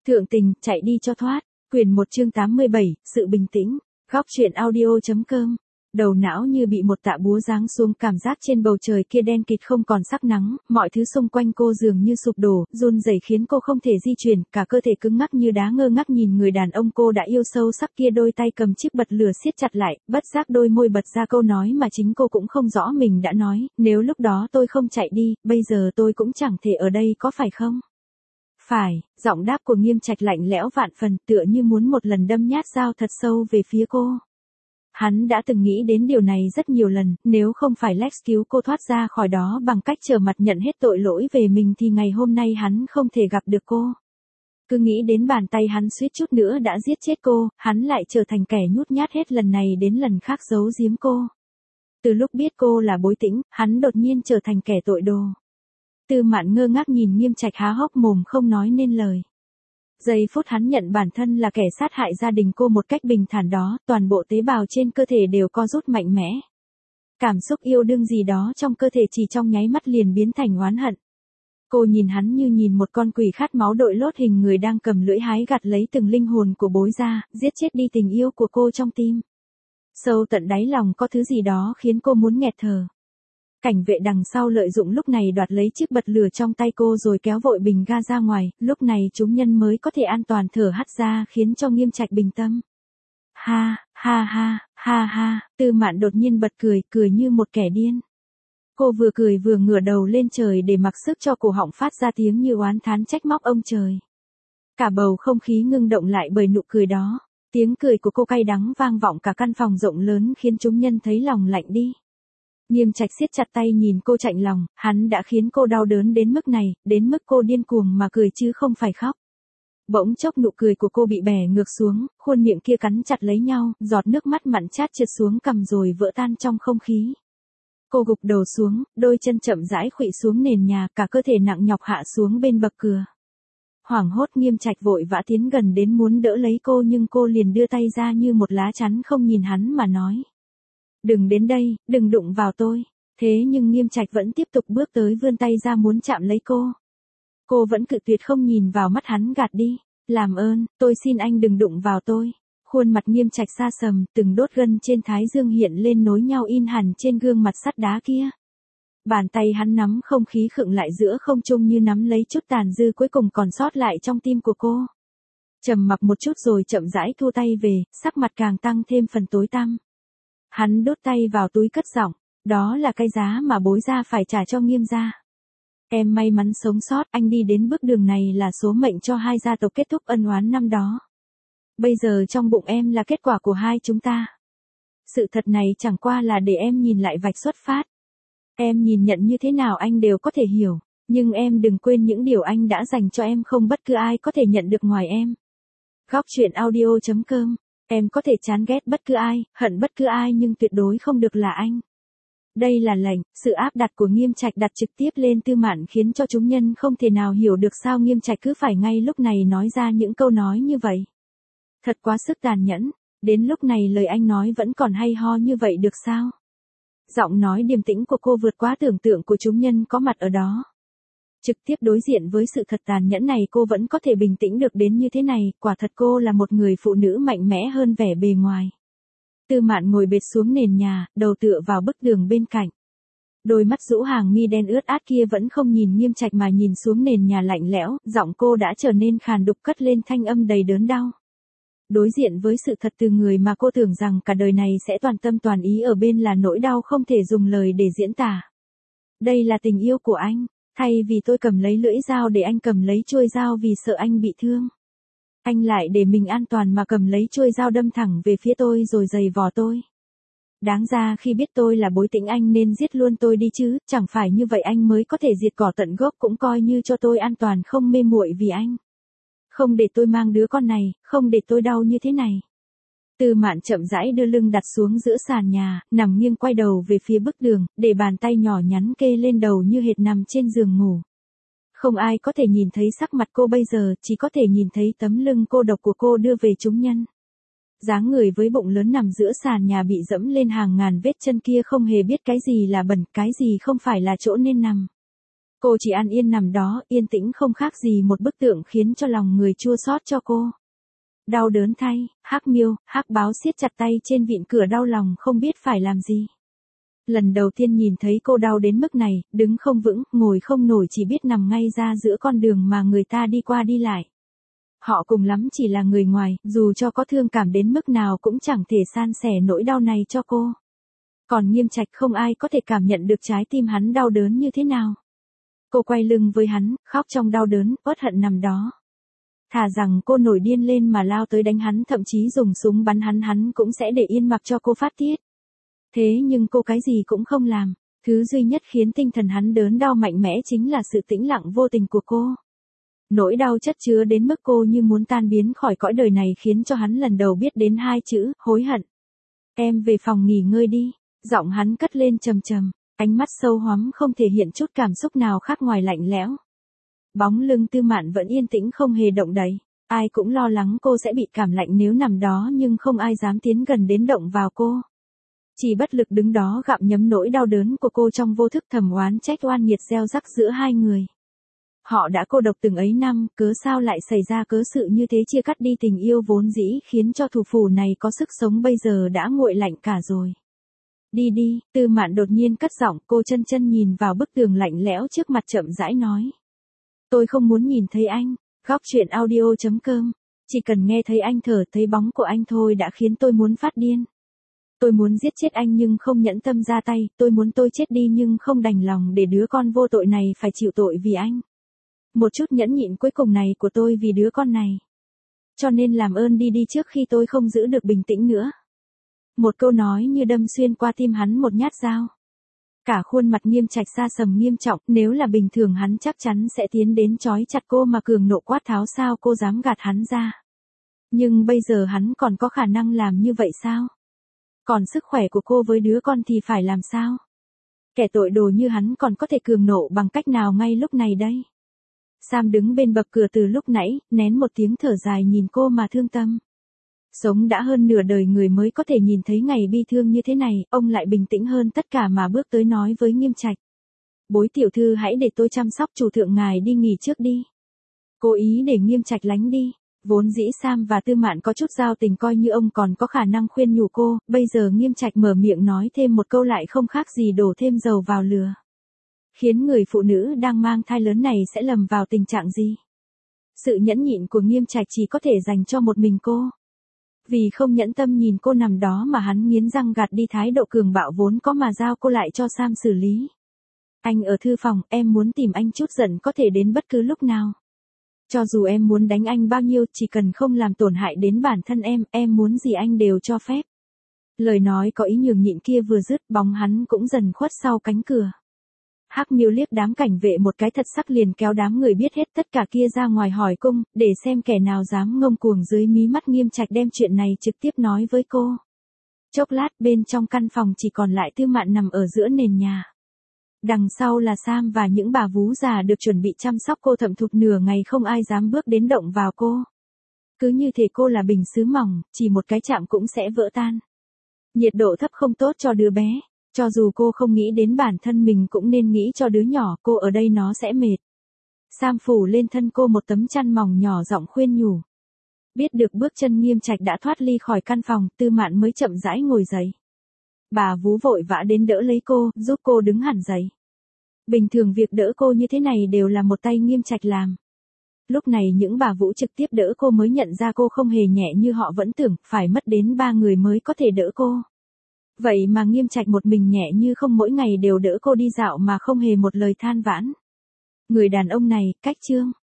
Thượng tình, chạy đi cho thoát. Quyền 1 chương 87, sự bình tĩnh. Góc truyện audio.com. Đầu não như bị một tạ búa giáng xuống, cảm giác trên bầu trời kia đen kịt không còn sắc nắng, mọi thứ xung quanh cô dường như sụp đổ, run rẩy khiến cô không thể di chuyển, cả cơ thể cứng ngắc như đá, ngơ ngác nhìn người đàn ông cô đã yêu sâu sắc kia, đôi tay cầm chiếc bật lửa siết chặt lại, bất giác đôi môi bật ra câu nói mà chính cô cũng không rõ mình đã nói, nếu lúc đó tôi không chạy đi, bây giờ tôi cũng chẳng thể ở đây, có phải không? Phải, giọng đáp của Nghiêm Trạch lạnh lẽo vạn phần, tựa như muốn một lần đâm nhát dao thật sâu về phía cô. Hắn đã từng nghĩ đến điều này rất nhiều lần, nếu không phải Lex cứu cô thoát ra khỏi đó bằng cách trở mặt nhận hết tội lỗi về mình thì ngày hôm nay hắn không thể gặp được cô. Cứ nghĩ đến bàn tay hắn suýt chút nữa đã giết chết cô, hắn lại trở thành kẻ nhút nhát hết lần này đến lần khác giấu giếm cô. Từ lúc biết cô là Bối Tĩnh, hắn đột nhiên trở thành kẻ tội đồ. Tư Mạn ngơ ngác nhìn Nghiêm Trạch há hốc mồm không nói nên lời. Giây phút hắn nhận bản thân là kẻ sát hại gia đình cô một cách bình thản đó, toàn bộ tế bào trên cơ thể đều co rút mạnh mẽ. Cảm xúc yêu đương gì đó trong cơ thể chỉ trong nháy mắt liền biến thành oán hận. Cô nhìn hắn như nhìn một con quỷ khát máu đội lốt hình người đang cầm lưỡi hái gặt lấy từng linh hồn của Bối ra, giết chết đi tình yêu của cô trong tim. Sâu tận đáy lòng có thứ gì đó khiến cô muốn nghẹt thở. Cảnh vệ đằng sau lợi dụng lúc này đoạt lấy chiếc bật lửa trong tay cô rồi kéo vội bình ga ra ngoài, lúc này chúng nhân mới có thể an toàn thở hắt ra, khiến cho Nghiêm Trạch bình tâm. Ha, ha ha, ha ha, Tư Mạn đột nhiên bật cười, cười như một kẻ điên. Cô vừa cười vừa ngửa đầu lên trời để mặc sức cho cổ họng phát ra tiếng như oán thán trách móc ông trời. Cả bầu không khí ngưng động lại bởi nụ cười đó, tiếng cười của cô cay đắng vang vọng cả căn phòng rộng lớn khiến chúng nhân thấy lòng lạnh đi. Nghiêm Trạch siết chặt tay nhìn cô chạnh lòng, hắn đã khiến cô đau đớn đến mức này, đến mức cô điên cuồng mà cười chứ không phải khóc. Bỗng chốc nụ cười của cô bị bẻ ngược xuống, khuôn miệng kia cắn chặt lấy nhau, giọt nước mắt mặn chát trượt xuống cằm rồi vỡ tan trong không khí. Cô gục đầu xuống, đôi chân chậm rãi khuỵu xuống nền nhà, cả cơ thể nặng nhọc hạ xuống bên bậc cửa. Hoảng hốt Nghiêm Trạch vội vã tiến gần đến muốn đỡ lấy cô, nhưng cô liền đưa tay ra như một lá chắn không nhìn hắn mà nói. Đừng đến đây, đừng đụng vào tôi. Thế nhưng Nghiêm Trạch vẫn tiếp tục bước tới, vươn tay ra muốn chạm lấy cô. Cô vẫn cự tuyệt, không nhìn vào mắt hắn, gạt đi. Làm ơn, tôi xin anh đừng đụng vào tôi. Khuôn mặt Nghiêm Trạch xa sầm, từng đốt gân trên thái dương hiện lên nối nhau in hẳn trên gương mặt sắt đá kia. Bàn tay hắn nắm không khí khựng lại giữa không trung như nắm lấy chút tàn dư cuối cùng còn sót lại trong tim của cô. Trầm mặc một chút rồi chậm rãi thu tay về, sắc mặt càng tăng thêm phần tối tăm. Hắn đút tay vào túi cất giọng, đó là cái giá mà Bối gia phải trả cho Nghiêm gia. Em may mắn sống sót, anh đi đến bước đường này là số mệnh cho hai gia tộc kết thúc ân oán năm đó. Bây giờ trong bụng em là kết quả của hai chúng ta. Sự thật này chẳng qua là để em nhìn lại vạch xuất phát. Em nhìn nhận như thế nào anh đều có thể hiểu, nhưng em đừng quên những điều anh đã dành cho em, không bất cứ ai có thể nhận được ngoài em. Góc truyện audio.com. Em có thể chán ghét bất cứ ai, hận bất cứ ai nhưng tuyệt đối không được là anh. Đây là lệnh, sự áp đặt của Nghiêm Trạch đặt trực tiếp lên Tư Mạn khiến cho chúng nhân không thể nào hiểu được sao Nghiêm Trạch cứ phải ngay lúc này nói ra những câu nói như vậy. Thật quá sức tàn nhẫn, đến lúc này lời anh nói vẫn còn hay ho như vậy được sao? Giọng nói điềm tĩnh của cô vượt quá tưởng tượng của chúng nhân có mặt ở đó. Trực tiếp đối diện với sự thật tàn nhẫn này cô vẫn có thể bình tĩnh được đến như thế này, quả thật cô là một người phụ nữ mạnh mẽ hơn vẻ bề ngoài. Tư Mạn ngồi bệt xuống nền nhà, đầu tựa vào bức tường bên cạnh. Đôi mắt rũ hàng mi đen ướt át kia vẫn không nhìn Nghiêm Trạch mà nhìn xuống nền nhà lạnh lẽo, giọng cô đã trở nên khàn đục cất lên thanh âm đầy đớn đau. Đối diện với sự thật từ người mà cô tưởng rằng cả đời này sẽ toàn tâm toàn ý ở bên là nỗi đau không thể dùng lời để diễn tả. Đây là tình yêu của anh. Thay vì tôi cầm lấy lưỡi dao để anh cầm lấy chuôi dao vì sợ anh bị thương. Anh lại để mình an toàn mà cầm lấy chuôi dao đâm thẳng về phía tôi rồi giày vò tôi. Đáng ra khi biết tôi là Bối Tĩnh anh nên giết luôn tôi đi chứ, chẳng phải như vậy anh mới có thể diệt cỏ tận gốc, cũng coi như cho tôi an toàn không mê muội vì anh. Không để tôi mang đứa con này, không để tôi đau như thế này. Tư Mạn chậm rãi đưa lưng đặt xuống giữa sàn nhà, nằm nghiêng quay đầu về phía bức tường, để bàn tay nhỏ nhắn kê lên đầu như hệt nằm trên giường ngủ. Không ai có thể nhìn thấy sắc mặt cô bây giờ, chỉ có thể nhìn thấy tấm lưng cô độc của cô đưa về chúng nhân. Dáng người với bụng lớn nằm giữa sàn nhà bị dẫm lên hàng ngàn vết chân kia không hề biết cái gì là bẩn, cái gì không phải là chỗ nên nằm. Cô chỉ an yên nằm đó, yên tĩnh không khác gì một bức tượng khiến cho lòng người chua xót cho cô. Đau đớn thay, Hắc Miêu, Hắc Báo siết chặt tay trên vịn cửa đau lòng không biết phải làm gì. Lần đầu tiên nhìn thấy cô đau đến mức này, đứng không vững, ngồi không nổi chỉ biết nằm ngay ra giữa con đường mà người ta đi qua đi lại. Họ cùng lắm chỉ là người ngoài, dù cho có thương cảm đến mức nào cũng chẳng thể san sẻ nỗi đau này cho cô. Còn Nghiêm Trạch không ai có thể cảm nhận được trái tim hắn đau đớn như thế nào. Cô quay lưng với hắn, khóc trong đau đớn, uất hận nằm đó. Thà rằng cô nổi điên lên mà lao tới đánh hắn, thậm chí dùng súng bắn hắn cũng sẽ để yên mặc cho cô phát tiết. Thế nhưng cô cái gì cũng không làm, thứ duy nhất khiến tinh thần hắn đớn đau mạnh mẽ chính là sự tĩnh lặng vô tình của cô. Nỗi đau chất chứa đến mức cô như muốn tan biến khỏi cõi đời này khiến cho hắn lần đầu biết đến hai chữ, hối hận. Em về phòng nghỉ ngơi đi, giọng hắn cất lên trầm trầm, ánh mắt sâu hoắm không thể hiện chút cảm xúc nào khác ngoài lạnh lẽo. Bóng lưng Tư Mạn vẫn yên tĩnh không hề động đậy, ai cũng lo lắng cô sẽ bị cảm lạnh nếu nằm đó nhưng không ai dám tiến gần đến động vào cô. Chỉ bất lực đứng đó gặm nhấm nỗi đau đớn của cô trong vô thức thầm oán trách oan nghiệt gieo rắc giữa hai người. Họ đã cô độc từng ấy năm, cớ sao lại xảy ra cớ sự như thế chia cắt đi tình yêu vốn dĩ khiến cho thủ phủ này có sức sống bây giờ đã nguội lạnh cả rồi. Đi đi, Tư Mạn đột nhiên cất giọng, cô chân chân nhìn vào bức tường lạnh lẽo trước mặt chậm rãi nói. Tôi không muốn nhìn thấy anh, Góc Chuyện Audio.com, chỉ cần nghe thấy anh thở thấy bóng của anh thôi đã khiến tôi muốn phát điên. Tôi muốn giết chết anh nhưng không nhẫn tâm ra tay, tôi muốn tôi chết đi nhưng không đành lòng để đứa con vô tội này phải chịu tội vì anh. Một chút nhẫn nhịn cuối cùng này của tôi vì đứa con này. Cho nên làm ơn đi đi trước khi tôi không giữ được bình tĩnh nữa. Một câu nói như đâm xuyên qua tim hắn một nhát dao. Cả khuôn mặt Nghiêm Trạch xa sầm nghiêm trọng, nếu là bình thường hắn chắc chắn sẽ tiến đến trói chặt cô mà cường nộ quát tháo sao cô dám gạt hắn ra. Nhưng bây giờ hắn còn có khả năng làm như vậy sao? Còn sức khỏe của cô với đứa con thì phải làm sao? Kẻ tội đồ như hắn còn có thể cường nộ bằng cách nào ngay lúc này đây? Sam đứng bên bậc cửa từ lúc nãy, nén một tiếng thở dài nhìn cô mà thương tâm. Sống đã hơn nửa đời người mới có thể nhìn thấy ngày bi thương như thế này, ông lại bình tĩnh hơn tất cả mà bước tới nói với Nghiêm Trạch. Bối tiểu thư hãy để tôi chăm sóc chủ thượng ngài đi nghỉ trước đi. Cố ý để Nghiêm Trạch lánh đi. Vốn dĩ Sam và Tư Mạn có chút giao tình coi như ông còn có khả năng khuyên nhủ cô, bây giờ Nghiêm Trạch mở miệng nói thêm một câu lại không khác gì đổ thêm dầu vào lửa. Khiến người phụ nữ đang mang thai lớn này sẽ lầm vào tình trạng gì? Sự nhẫn nhịn của Nghiêm Trạch chỉ có thể dành cho một mình cô. Vì không nhẫn tâm nhìn cô nằm đó mà hắn nghiến răng gạt đi thái độ cường bạo vốn có mà giao cô lại cho Sam xử lý. Anh ở thư phòng, em muốn tìm anh chút giận có thể đến bất cứ lúc nào. Cho dù em muốn đánh anh bao nhiêu, chỉ cần không làm tổn hại đến bản thân em muốn gì anh đều cho phép. Lời nói có ý nhường nhịn kia vừa dứt, bóng hắn cũng dần khuất sau cánh cửa. Hắc Miêu liếc đám cảnh vệ một cái thật sắc liền kéo đám người biết hết tất cả kia ra ngoài hỏi cung, để xem kẻ nào dám ngông cuồng dưới mí mắt Nghiêm Trạch đem chuyện này trực tiếp nói với cô. Chốc lát bên trong căn phòng chỉ còn lại Tư Mạn nằm ở giữa nền nhà. Đằng sau là Sam và những bà vú già được chuẩn bị chăm sóc cô thậm thụt nửa ngày không ai dám bước đến động vào cô. Cứ như thể cô là bình sứ mỏng, chỉ một cái chạm cũng sẽ vỡ tan. Nhiệt độ thấp không tốt cho đứa bé, cho dù cô không nghĩ đến bản thân mình cũng nên nghĩ cho đứa nhỏ, cô ở đây nó sẽ mệt. Sam phủ lên thân cô một tấm chăn mỏng nhỏ giọng khuyên nhủ. Biết được bước chân Nghiêm Trạch đã thoát ly khỏi căn phòng, Tư Mạn mới chậm rãi ngồi dậy. Bà vú vội vã đến đỡ lấy cô, giúp cô đứng hẳn dậy. Bình thường việc đỡ cô như thế này đều là một tay Nghiêm Trạch làm. Lúc này những bà vũ trực tiếp đỡ cô mới nhận ra cô không hề nhẹ như họ vẫn tưởng, phải mất đến 3 người mới có thể đỡ cô. Vậy mà Nghiêm Trạch một mình nhẹ như không mỗi ngày đều đỡ cô đi dạo mà không hề một lời than vãn. Người đàn ông này, cách chương.